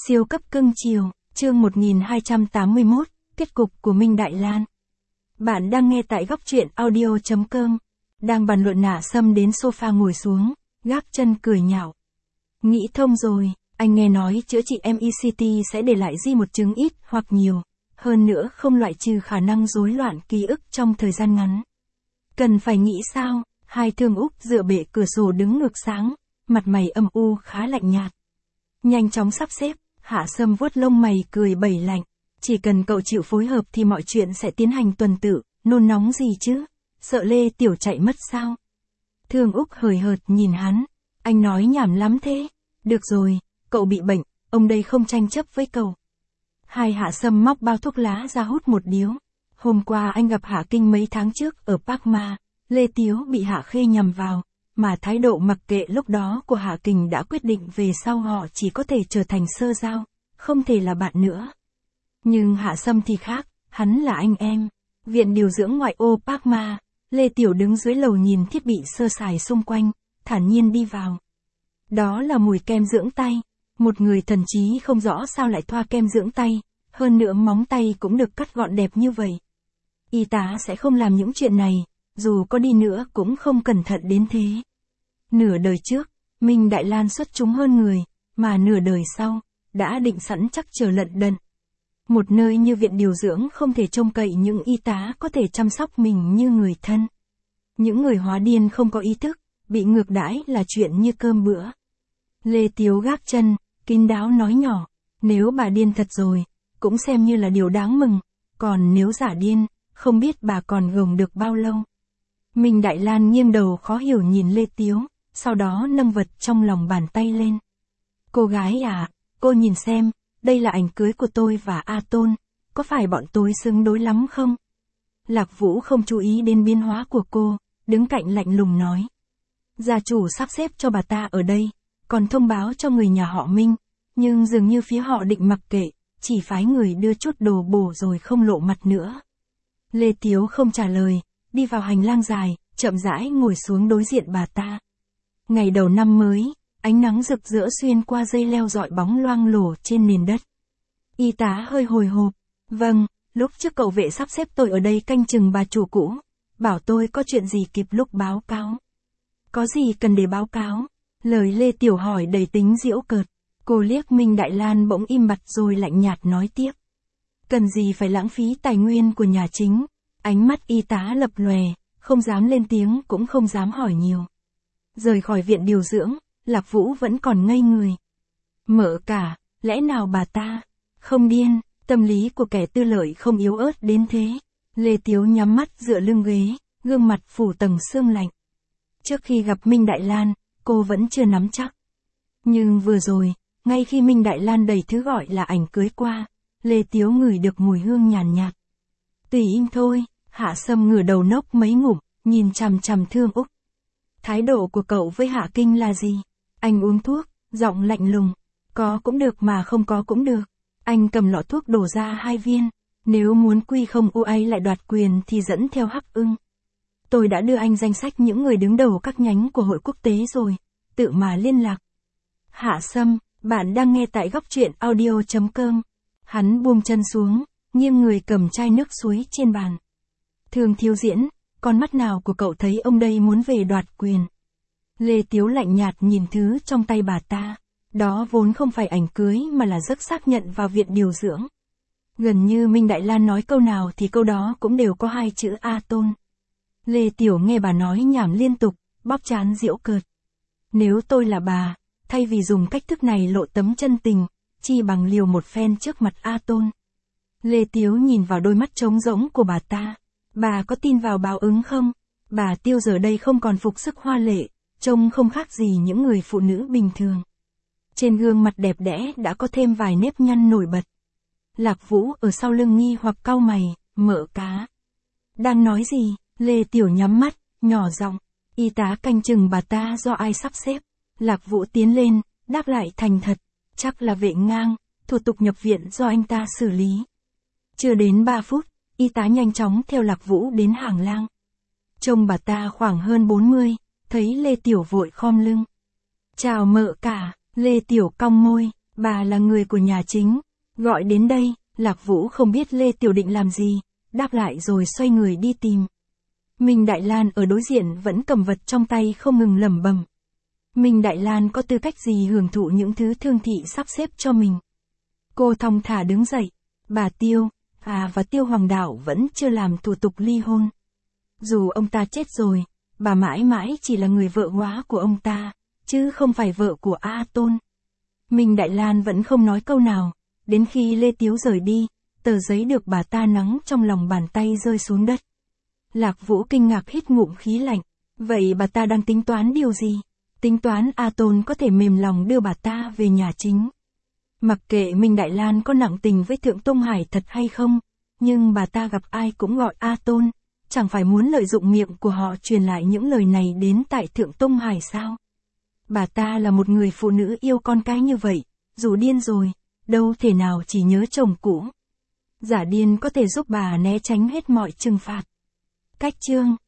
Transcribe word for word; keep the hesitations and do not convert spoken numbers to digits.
Siêu cấp cưng chiều, chương một nghìn hai trăm tám mươi mốt, kết cục của Minh Đại Lan. Bạn đang nghe tại góc truyện audio chấm com. Đang bàn luận Hạ Sâm đến sofa ngồi xuống, gác chân cười nhạo. Nghĩ thông rồi, anh nghe nói chữa trị em e xê tê sẽ để lại di một chứng ít hoặc nhiều. Hơn nữa không loại trừ khả năng rối loạn ký ức trong thời gian ngắn. Cần phải nghĩ sao? Hai Thương Úc dựa bệ cửa sổ đứng ngược sáng, mặt mày âm u khá lạnh nhạt. Nhanh chóng sắp xếp, Hạ Sâm vuốt lông mày cười bẩy lạnh. Chỉ cần cậu chịu phối hợp thì mọi chuyện sẽ tiến hành tuần tự, nôn nóng gì chứ? Sợ Lê Tiểu chạy mất sao? Thương Úc hời hợt nhìn hắn. Anh nói nhảm lắm thế. Được rồi, cậu bị bệnh, ông đây không tranh chấp với cậu. Hai Hạ Sâm móc bao thuốc lá ra hút một điếu. Hôm qua anh gặp Hạ Kinh mấy tháng trước ở Park Ma, Lê Tiếu bị Hạ Khê nhầm vào, mà thái độ mặc kệ lúc đó của Hạ Kình đã quyết định về sau họ chỉ có thể trở thành sơ giao, không thể là bạn nữa. Nhưng Hạ Sâm thì khác, hắn là anh em. Viện điều dưỡng ngoại ô Park Ma, Lê Tiểu đứng dưới lầu nhìn thiết bị sơ sài xung quanh, thản nhiên đi vào. Đó là mùi kem dưỡng tay. Một người thần trí không rõ sao lại thoa kem dưỡng tay, hơn nữa móng tay cũng được cắt gọn đẹp như vậy. Y tá sẽ không làm những chuyện này, dù có đi nữa cũng không cẩn thận đến thế. Nửa đời trước, Minh Đại Lan xuất chúng hơn người, mà nửa đời sau, đã định sẵn chắc chờ lận đận. Một nơi như viện điều dưỡng không thể trông cậy những y tá có thể chăm sóc mình như người thân. Những người hóa điên không có ý thức, bị ngược đãi là chuyện như cơm bữa. Lê Tiếu gác chân, kín đáo nói nhỏ, nếu bà điên thật rồi, cũng xem như là điều đáng mừng, còn nếu giả điên, không biết bà còn gồng được bao lâu. Minh Đại Lan nghiêng đầu khó hiểu nhìn Lê Tiếu, sau đó nâng vật trong lòng bàn tay lên. Cô gái à, cô nhìn xem, đây là ảnh cưới của tôi và A Tôn, có phải bọn tôi xứng đối lắm không? Lạc Vũ không chú ý đến biến hóa của cô, đứng cạnh lạnh lùng nói. Gia chủ sắp xếp cho bà ta ở đây, còn thông báo cho người nhà họ Minh, nhưng dường như phía họ định mặc kệ, chỉ phái người đưa chút đồ bổ rồi không lộ mặt nữa. Lê Tiếu không trả lời, đi vào hành lang dài, chậm rãi ngồi xuống đối diện bà ta. Ngày đầu năm mới, ánh nắng rực rỡ xuyên qua dây leo rọi bóng loang lổ trên nền đất. Y tá hơi hồi hộp, vâng, lúc trước cậu vệ sắp xếp tôi ở đây canh chừng bà chủ cũ, bảo tôi có chuyện gì kịp lúc báo cáo. Có gì cần để báo cáo? Lời Lê Tiểu hỏi đầy tính giễu cợt. Cô liếc Minh Đại Lan bỗng im bặt rồi lạnh nhạt nói tiếp. Cần gì phải lãng phí tài nguyên của nhà chính? Ánh mắt y tá lập lòe, không dám lên tiếng cũng không dám hỏi nhiều. Rời khỏi viện điều dưỡng, Lạc Vũ vẫn còn ngây người. Mợ cả, lẽ nào bà ta không điên? Tâm lý của kẻ tư lợi không yếu ớt đến thế. Lê Tiếu nhắm mắt dựa lưng ghế, gương mặt phủ tầng sương lạnh. Trước khi gặp Minh Đại Lan, cô vẫn chưa nắm chắc. Nhưng vừa rồi, ngay khi Minh Đại Lan đẩy thứ gọi là ảnh cưới qua, Lê Tiếu ngửi được mùi hương nhàn nhạt. Tùy im thôi, Hạ Sâm ngửa đầu nốc mấy ngụm, nhìn chằm chằm Thương Úc. Thái độ của cậu với Hạ Kinh là gì? Anh uống thuốc, giọng lạnh lùng. Có cũng được mà không có cũng được. Anh cầm lọ thuốc đổ ra hai viên. Nếu muốn quy không u ấy lại đoạt quyền thì dẫn theo Hắc Ưng. Tôi đã đưa anh danh sách những người đứng đầu các nhánh của hội quốc tế rồi. Tự mà liên lạc. Hạ Sâm, bạn đang nghe tại góc truyện audio chấm com. Hắn buông chân xuống, nghiêng người cầm chai nước suối trên bàn. Thường Thiếu Diễn, con mắt nào của cậu thấy ông đây muốn về đoạt quyền? Lê Tiếu lạnh nhạt nhìn thứ trong tay bà ta. Đó vốn không phải ảnh cưới mà là giấc xác nhận vào viện điều dưỡng. Gần như Minh Đại Lan nói câu nào thì câu đó cũng đều có hai chữ A Tôn. Lê Tiểu nghe bà nói nhảm liên tục, bóp trán giễu cợt. Nếu tôi là bà, thay vì dùng cách thức này lộ tấm chân tình, chi bằng liều một phen trước mặt A Tôn. Lê Tiếu nhìn vào đôi mắt trống rỗng của bà ta. Bà có tin vào báo ứng không? Bà Tiêu giờ đây không còn phục sức hoa lệ, trông không khác gì những người phụ nữ bình thường. Trên gương mặt đẹp đẽ đã có thêm vài nếp nhăn nổi bật. Lạc Vũ ở sau lưng nghi hoặc cau mày, mợ cá. Đang nói gì? Lê Tiểu nhắm mắt, nhỏ giọng. Y tá canh chừng bà ta do ai sắp xếp. Lạc Vũ tiến lên, đáp lại thành thật. Chắc là vệ ngang, thủ tục nhập viện do anh ta xử lý. Chưa đến ba phút, y tá nhanh chóng theo Lạc Vũ đến hàng lang. Trông bà ta khoảng hơn bốn mươi, thấy Lê Tiểu vội khom lưng. Chào mợ cả, Lê Tiểu cong môi, Bà là người của nhà chính. Gọi đến đây, Lạc Vũ không biết Lê Tiểu định làm gì, đáp lại rồi xoay người đi tìm. Minh Đại Lan ở đối diện vẫn cầm vật trong tay không ngừng lẩm bẩm. Minh Đại Lan có tư cách gì hưởng thụ những thứ Thương Thị sắp xếp cho mình. Cô thong thả đứng dậy. Bà Tiêu, à và Tiêu Hoàng Đạo vẫn chưa làm thủ tục ly hôn. Dù ông ta chết rồi, bà mãi mãi chỉ là người vợ hóa của ông ta, chứ không phải vợ của A Tôn. Minh Đại Lan vẫn không nói câu nào, đến khi Lê Tiếu rời đi, tờ giấy được bà ta nắng trong lòng bàn tay rơi xuống đất. Lạc Vũ kinh ngạc hít ngụm khí lạnh, vậy bà ta đang tính toán điều gì? Tính toán A Tôn có thể mềm lòng đưa bà ta về nhà chính. Mặc kệ Minh Đại Lan có nặng tình với Thượng Tông Hải thật hay không, nhưng bà ta gặp ai cũng gọi A Tôn, chẳng phải muốn lợi dụng miệng của họ truyền lại những lời này đến tại Thượng Tông Hải sao? Bà ta là một người phụ nữ yêu con cái như vậy, dù điên rồi, đâu thể nào chỉ nhớ chồng cũ. Giả điên có thể giúp bà né tránh hết mọi trừng phạt. Cách chương